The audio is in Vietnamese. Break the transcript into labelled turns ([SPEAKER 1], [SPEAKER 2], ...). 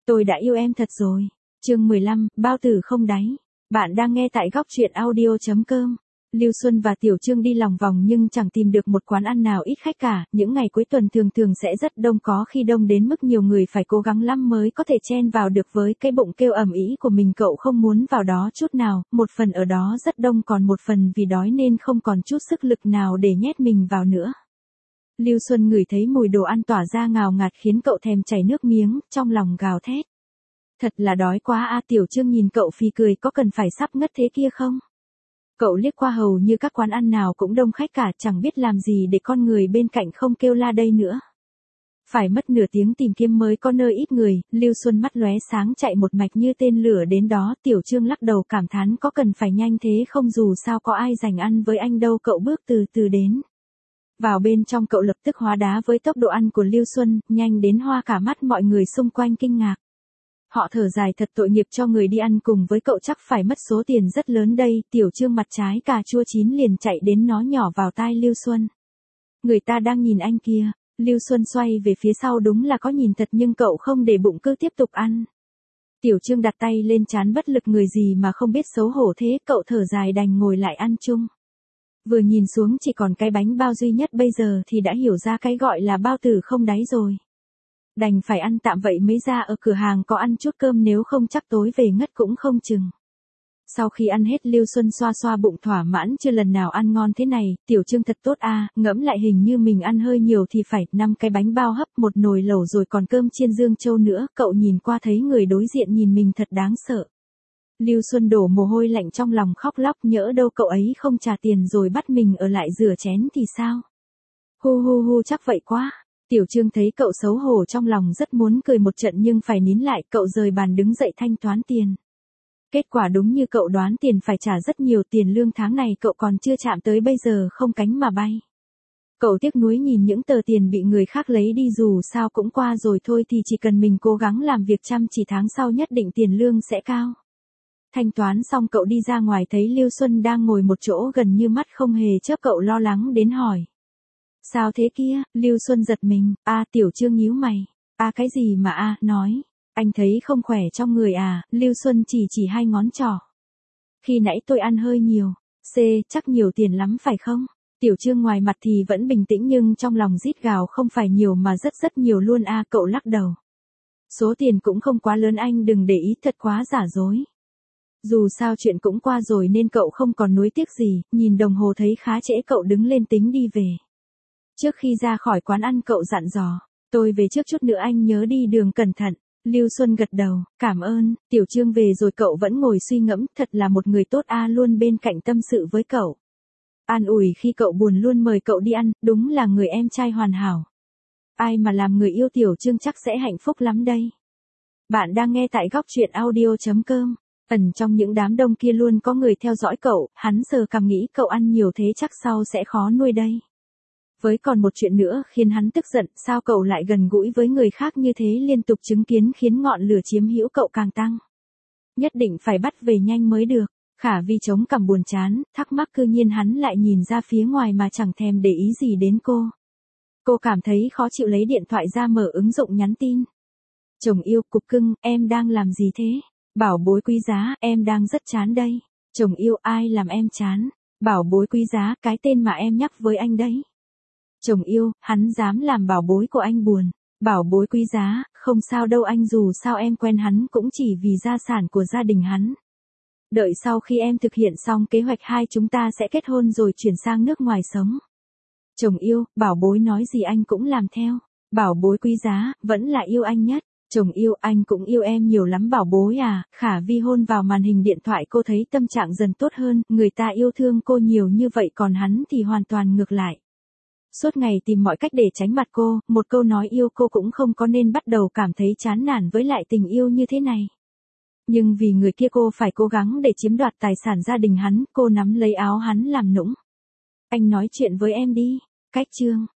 [SPEAKER 1] Tôi đã yêu em thật rồi. Chương 15, bao tử không đáy. Bạn đang nghe tại góc truyện audio.com. Lưu Xuân và Tiểu Trương đi lòng vòng nhưng chẳng tìm được một quán ăn nào ít khách cả, những ngày cuối tuần thường thường sẽ rất đông, có khi đông đến mức nhiều người phải cố gắng lắm mới có thể chen vào được. Với cái bụng kêu ầm ĩ của mình, cậu không muốn vào đó chút nào, một phần ở đó rất đông, còn một phần vì đói nên không còn chút sức lực nào để nhét mình vào nữa. Lưu Xuân ngửi thấy mùi đồ ăn tỏa ra ngào ngạt khiến cậu thèm chảy nước miếng, trong lòng gào thét. Thật là đói quá a. Tiểu Trương nhìn cậu phì cười, có cần phải sắp ngất thế kia không? Cậu liếc qua hầu như các quán ăn nào cũng đông khách cả, chẳng biết làm gì để con người bên cạnh không kêu la đây nữa. Phải mất nửa tiếng tìm kiếm mới có nơi ít người, Lưu Xuân mắt lóe sáng chạy một mạch như tên lửa đến đó. Tiểu Trương lắc đầu cảm thán, có cần phải nhanh thế không, dù sao có ai dành ăn với anh đâu. Cậu bước từ từ đến. Vào bên trong cậu lập tức hóa đá với tốc độ ăn của Lưu Xuân, nhanh đến hoa cả mắt mọi người xung quanh kinh ngạc. Họ thở dài, thật tội nghiệp cho người đi ăn cùng với cậu, chắc phải mất số tiền rất lớn đây. Tiểu Trương mặt trái cà chua chín liền chạy đến nói nhỏ vào tai Lưu Xuân. Người ta đang nhìn anh kia. Lưu Xuân xoay về phía sau, đúng là có nhìn thật nhưng cậu không để bụng cứ tiếp tục ăn. Tiểu Trương đặt tay lên trán, bất lực, người gì mà không biết xấu hổ thế. Cậu thở dài đành ngồi lại ăn chung. Vừa nhìn xuống chỉ còn cái bánh bao duy nhất bây giờ thì đã hiểu ra cái gọi là bao tử không đáy rồi. Đành phải ăn tạm vậy mới ra ở cửa hàng có ăn chút cơm, nếu không chắc tối về ngất cũng không chừng. Sau khi ăn hết, Lưu Xuân xoa xoa bụng thỏa mãn, chưa lần nào ăn ngon thế này. Tiểu Trương thật tốt a, ngẫm lại hình như mình ăn hơi nhiều thì phải. 5 cái bánh bao hấp, một nồi lẩu rồi còn cơm chiên Dương Châu nữa. Cậu nhìn qua thấy người đối diện nhìn mình thật đáng sợ. Lưu Xuân đổ mồ hôi lạnh, trong lòng khóc lóc, nhỡ đâu cậu ấy không trả tiền rồi bắt mình ở lại rửa chén thì sao? Hu hu hu, chắc vậy quá. Tiểu Trương thấy cậu xấu hổ trong lòng rất muốn cười một trận nhưng phải nín lại. Cậu rời bàn đứng dậy thanh toán tiền. Kết quả đúng như cậu đoán, tiền phải trả rất nhiều, tiền lương tháng này cậu còn chưa chạm tới bây giờ không cánh mà bay. Cậu tiếc nuối nhìn những tờ tiền bị người khác lấy đi, dù sao cũng qua rồi thôi thì chỉ cần mình cố gắng làm việc chăm chỉ, tháng sau nhất định tiền lương sẽ cao. Thanh toán xong cậu đi ra ngoài thấy Lưu Xuân đang ngồi một chỗ gần như mắt không hề chớp. Cậu lo lắng đến hỏi. Sao thế kia? Lưu Xuân giật mình. Tiểu Trương nhíu mày. Cái gì mà nói. Anh thấy không khỏe trong người à? Lưu Xuân chỉ hai ngón trỏ. Khi nãy tôi ăn hơi nhiều. Chắc nhiều tiền lắm phải không? Tiểu Trương ngoài mặt thì vẫn bình tĩnh nhưng trong lòng rít gào, không phải nhiều mà rất nhiều luôn cậu lắc đầu. Số tiền cũng không quá lớn, anh đừng để ý, thật quá giả dối. Dù sao chuyện cũng qua rồi nên cậu không còn nuối tiếc gì, nhìn đồng hồ thấy khá trễ, cậu đứng lên tính đi về. Trước khi ra khỏi quán ăn cậu dặn dò, tôi về trước chút nữa anh nhớ đi đường cẩn thận. Lưu Xuân gật đầu, cảm ơn. Tiểu Trương về rồi cậu vẫn ngồi suy ngẫm, thật là một người tốt luôn bên cạnh tâm sự với cậu. An ủi khi cậu buồn, luôn mời cậu đi ăn, đúng là người em trai hoàn hảo. Ai mà làm người yêu Tiểu Trương chắc sẽ hạnh phúc lắm đây. Bạn đang nghe tại góc truyện audio.com. Ẩn trong những đám đông kia luôn có người theo dõi cậu, hắn sờ cằm nghĩ cậu ăn nhiều thế chắc sau sẽ khó nuôi đây. Với còn một chuyện nữa khiến hắn tức giận, sao cậu lại gần gũi với người khác như thế, liên tục chứng kiến khiến ngọn lửa chiếm hữu cậu càng tăng. Nhất định phải bắt về nhanh mới được. Khả Vi chống cằm buồn chán, thắc mắc cư nhiên hắn lại nhìn ra phía ngoài mà chẳng thèm để ý gì đến cô. Cô cảm thấy khó chịu lấy điện thoại ra mở ứng dụng nhắn tin. Chồng yêu, cục cưng, em đang làm gì thế? Bảo bối quý giá, em đang rất chán đây. Chồng yêu, ai làm em chán? Bảo bối quý giá, cái tên mà em nhắc với anh đấy. Chồng yêu, hắn dám làm bảo bối của anh buồn. Bảo bối quý giá, không sao đâu anh, dù sao em quen hắn cũng chỉ vì gia sản của gia đình hắn. Đợi sau khi em thực hiện xong kế hoạch, hai chúng ta sẽ kết hôn rồi chuyển sang nước ngoài sống. Chồng yêu, bảo bối nói gì anh cũng làm theo. Bảo bối quý giá, vẫn là yêu anh nhất. Chồng yêu, anh cũng yêu em nhiều lắm bảo bối à. Khả Vi hôn vào màn hình điện thoại, cô thấy tâm trạng dần tốt hơn, người ta yêu thương cô nhiều như vậy còn hắn thì hoàn toàn ngược lại. Suốt ngày tìm mọi cách để tránh mặt cô, một câu nói yêu cô cũng không có nên bắt đầu cảm thấy chán nản với lại tình yêu như thế này. Nhưng vì người kia cô phải cố gắng để chiếm đoạt tài sản gia đình hắn, cô nắm lấy áo hắn làm nũng. Anh nói chuyện với em đi. Cách chương.